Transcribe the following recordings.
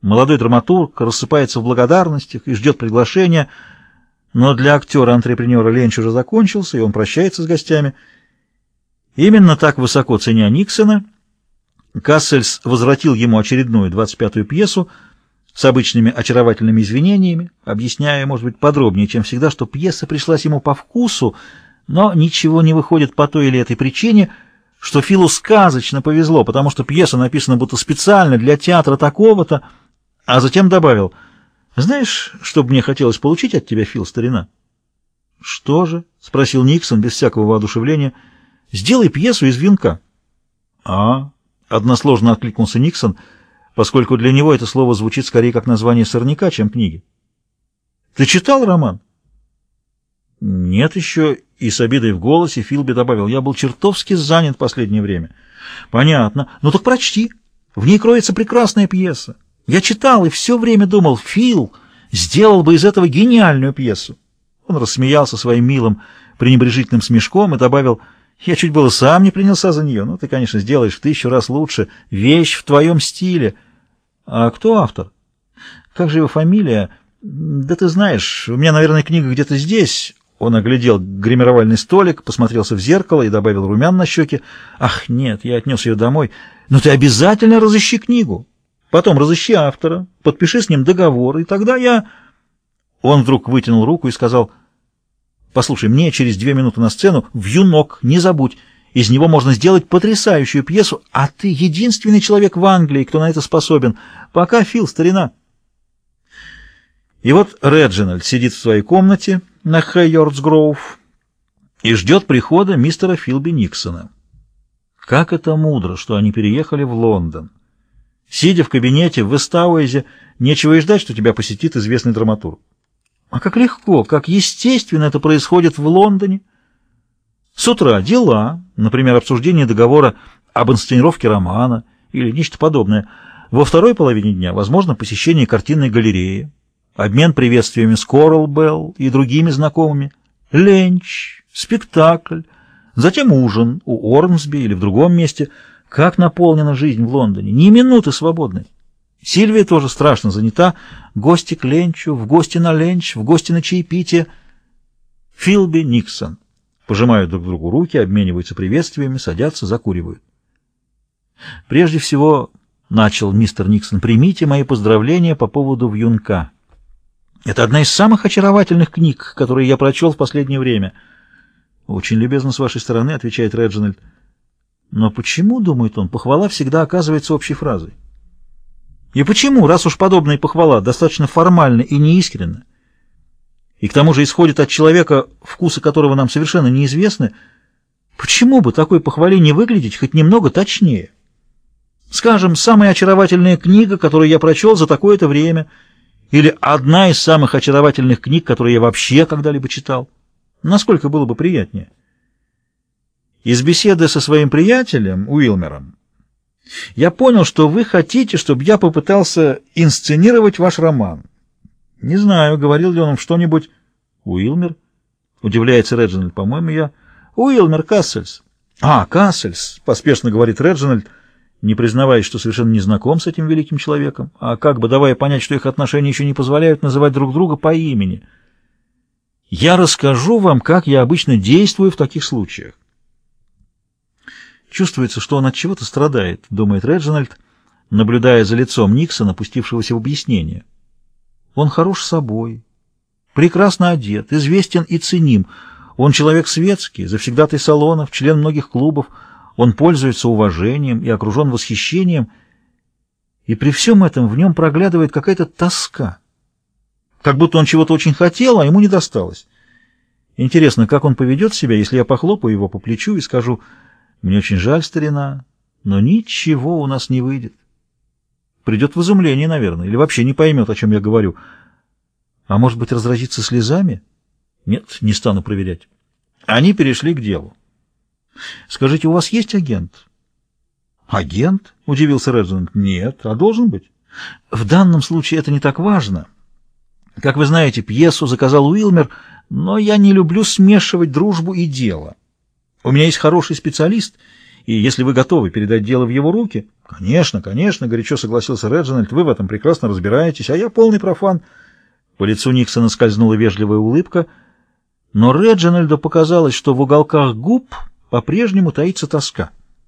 Молодой драматург рассыпается в благодарностях и ждет приглашения, но для актера-антрепренера ленч уже закончился, и он прощается с гостями. Именно так, высоко ценя Никсона, Кассельс возвратил ему очередную 25-ю пьесу с обычными очаровательными извинениями, объясняя, может быть, подробнее, чем всегда, что пьеса пришлась ему по вкусу, но ничего не выходит по той или этой причине, что Филу сказочно повезло, потому что пьеса написана будто специально для театра такого-то, а затем добавил: «Знаешь, что бы мне хотелось получить от тебя, Фил, старина?» «Что же?» — спросил Никсон без всякого воодушевления. «Сделай пьесу из вьюнка». «А?» — односложно откликнулся Никсон, поскольку для него это слово звучит скорее как название сорняка, чем книги. «Ты читал роман?» «Нет еще», и с обидой в голосе Филби добавил: «Я был чертовски занят в последнее время». «Понятно. Ну так прочти. В ней кроется прекрасная пьеса. Я читал и все время думал, Фил сделал бы из этого гениальную пьесу». Он рассмеялся своим милым пренебрежительным смешком и добавил: «Я чуть было сам не принялся за нее. Ну, ты, конечно, сделаешь в 1000 раз лучше. Вещь в твоем стиле». «А кто автор?» «Как же его фамилия?» «Да ты знаешь, у меня, наверное, книга где-то здесь». Он оглядел гримировальный столик, посмотрелся в зеркало и добавил румян на щеке. «Ах, нет, я отнес ее домой. Но ты обязательно разыщи книгу. Потом разыщи автора, подпиши с ним договор, и тогда я...» Он вдруг вытянул руку и сказал: «Послушай, мне через 2 минуты на сцену, вьюнок, не забудь. Из него можно сделать потрясающую пьесу, а ты единственный человек в Англии, кто на это способен. Пока, Фил, старина». И вот Реджинальд сидит в своей комнате на Хэйордс-Гроув и ждет прихода мистера Филби Никсона. Как это мудро, что они переехали в Лондон. Сидя в кабинете в Вестауэзе, нечего и ждать, что тебя посетит известный драматург. А как легко, как естественно это происходит в Лондоне. С утра дела, например, обсуждение договора об инсценировке романа или нечто подобное. Во второй половине дня, возможно, посещение картинной галереи, обмен приветствиями с Коралбелл и другими знакомыми, ленч, спектакль, затем ужин у Ормсби или в другом месте. Как наполнена жизнь в Лондоне, ни минуты свободной. Сильвия тоже страшно занята. Гости к ленчу, в гости на ленч, в гости на чаепитие. Филби, Никсон пожимают друг другу руки, обмениваются приветствиями, садятся, закуривают. «Прежде всего, — начал мистер Никсон, — примите мои поздравления по поводу вьюнка. Это одна из самых очаровательных книг, которые я прочел в последнее время». «Очень любезно с вашей стороны, — отвечает Реджинальд. Но почему, — думает он, — похвала всегда оказывается общей фразой? И почему, раз уж подобная похвала достаточно формальна и неискренна, и к тому же исходит от человека, вкусы которого нам совершенно неизвестны, почему бы такой похвале не выглядеть хоть немного точнее? Скажем, самая очаровательная книга, которую я прочел за такое-то время, или одна из самых очаровательных книг, которые я вообще когда-либо читал. Насколько было бы приятнее? Из беседы со своим приятелем Уилмером я понял, что вы хотите, чтобы я попытался инсценировать ваш роман. Не знаю, говорил ли он что-нибудь. Уилмер? Удивляется Реджинальд. По-моему, я... Уилмер, Кассельс. А, Кассельс, поспешно говорит Реджинальд, не признаваясь, что совершенно не знаком с этим великим человеком, а как бы давая понять, что их отношения еще не позволяют называть друг друга по имени. Я расскажу вам, как я обычно действую в таких случаях. Чувствуется, что он от чего-то страдает, думает Реджинальд, наблюдая за лицом Никсона, пустившегося в объяснение. Он хорош собой, прекрасно одет, известен и ценим. Он человек светский, завсегдатый салонов, член многих клубов. Он пользуется уважением и окружен восхищением. И при всем этом в нем проглядывает какая-то тоска. Как будто он чего-то очень хотел, а ему не досталось. Интересно, как он поведет себя, если я похлопаю его по плечу и скажу: «Мне очень жаль, старина, но ничего у нас не выйдет». Придет в изумление, наверное, или вообще не поймет, о чем я говорю. А может быть, разразится слезами? Нет, не стану проверять. Они перешли к делу. «Скажите, у вас есть агент?» «Агент?» — удивился Реджинальд. «Нет, а должен быть». «В данном случае это не так важно. Как вы знаете, пьесу заказал Уилмер, но я не люблю смешивать дружбу и дело. У меня есть хороший специалист, И если вы готовы передать дело в его руки... Конечно, конечно, горячо согласился Реджинальд, вы в этом прекрасно разбираетесь, а я полный профан. По лицу Никсона скользнула вежливая улыбка, но Реджинальду показалось, что в уголках губ по-прежнему таится тоска.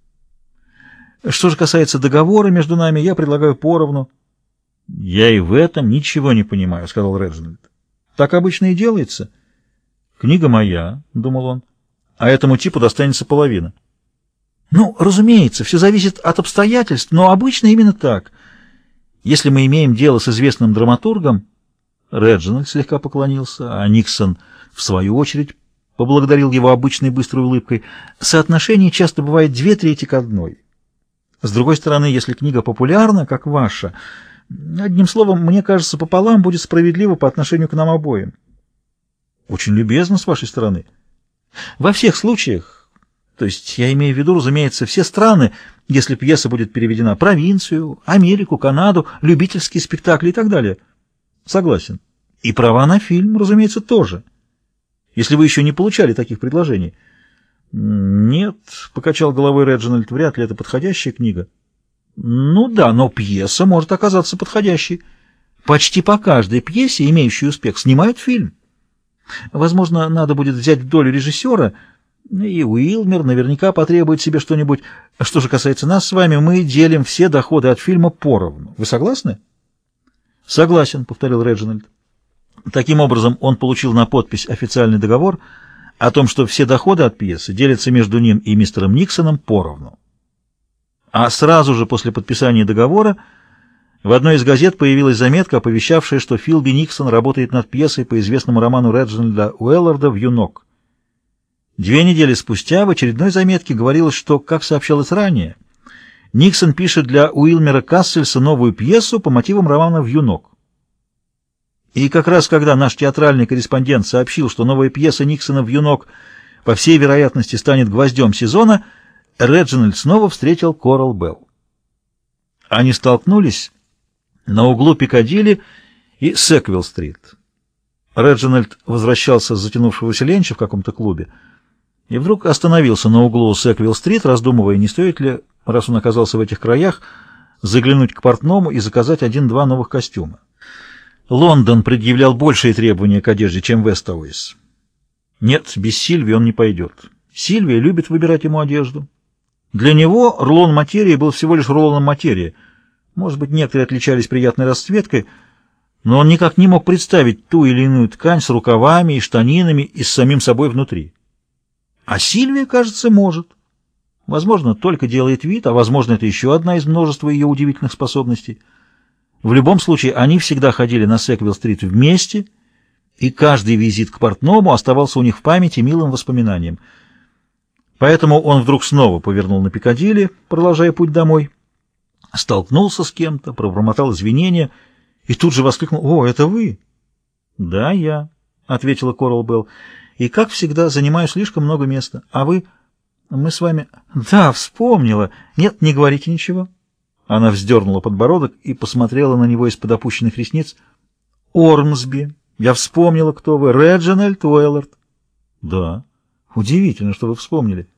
Что же касается договора между нами, я предлагаю поровну. — Я и в этом ничего не понимаю, — сказал Реджинальд. — Так обычно и делается. — Книга моя, — думал он, — а этому типу достанется половина. — Ну, разумеется, все зависит от обстоятельств, но обычно именно так. Если мы имеем дело с известным драматургом... Реджинальд слегка поклонился, а Никсон, в свою очередь, поблагодарил его обычной быстрой улыбкой. Соотношение часто бывает 2/3 к 1. С другой стороны, если книга популярна, как ваша, одним словом, мне кажется, пополам будет справедливо по отношению к нам обоим. Очень любезно с вашей стороны. Во всех случаях, то есть я имею в виду, разумеется, все страны, если пьеса будет переведена, провинцию, Америку, Канаду, любительские спектакли и так далее. Согласен. И права на фильм, разумеется, тоже. Если вы еще не получали таких предложений. Нет, покачал головой Реджинальд, вряд ли это подходящая книга. Ну да, но пьеса может оказаться подходящей. Почти по каждой пьесе, имеющей успех, снимают фильм. Возможно, надо будет взять в долю режиссера, и Уилмер наверняка потребует себе что-нибудь. Что же касается нас с вами, мы делим все доходы от фильма поровну. Вы согласны? Согласен, повторил Реджинальд. Таким образом, он получил на подпись официальный договор о том, что все доходы от пьесы делятся между ним и мистером Никсоном поровну. А сразу же после подписания договора в одной из газет появилась заметка, оповещавшая, что Филби Никсон работает над пьесой по известному роману Реджинальда Уэлларда «Вьюнок». 2 недели спустя в очередной заметке говорилось, что, как сообщалось ранее, Никсон пишет для Уилмера Кассельса новую пьесу по мотивам романа «Вьюнок». И как раз когда наш театральный корреспондент сообщил, что новая пьеса Никсона «Вьюнок» по всей вероятности станет гвоздем сезона, Реджинальд снова встретил Корал Белл. Они столкнулись на углу Пикадилли и Секвилл-стрит. Реджинальд возвращался с затянувшегося ленча в каком-то клубе и вдруг остановился на углу Секвилл-стрит, раздумывая, не стоит ли, раз он оказался в этих краях, заглянуть к портному и заказать 1-2 новых костюма. Лондон предъявлял большие требования к одежде, чем Вест-Оуис. Нет, без Сильвии он не пойдет. Сильвия любит выбирать ему одежду. Для него рулон материи был всего лишь рулоном материи. Может быть, некоторые отличались приятной расцветкой, но он никак не мог представить ту или иную ткань с рукавами и штанинами и с самим собой внутри. А Сильвия, кажется, может. Возможно, только делает вид, а возможно, это еще одна из множества ее удивительных способностей. В любом случае, они всегда ходили на Секвилл-стрит вместе, и каждый визит к портному оставался у них в памяти милым воспоминанием. Поэтому он вдруг снова повернул на Пикадилли, продолжая путь домой, столкнулся с кем-то, пробормотал извинения и тут же воскликнул: «О, это вы?» «Да, я», — ответила Корал Белл, — «и, как всегда, занимаю слишком много места. А вы...» «Мы с вами...» «Да, вспомнила. Нет, не говорите ничего». Она вздернула подбородок и посмотрела на него из-под опущенных ресниц. «Ормсби. Я вспомнила, кто вы. Реджинальд Уэллард». «Да. Удивительно, что вы вспомнили».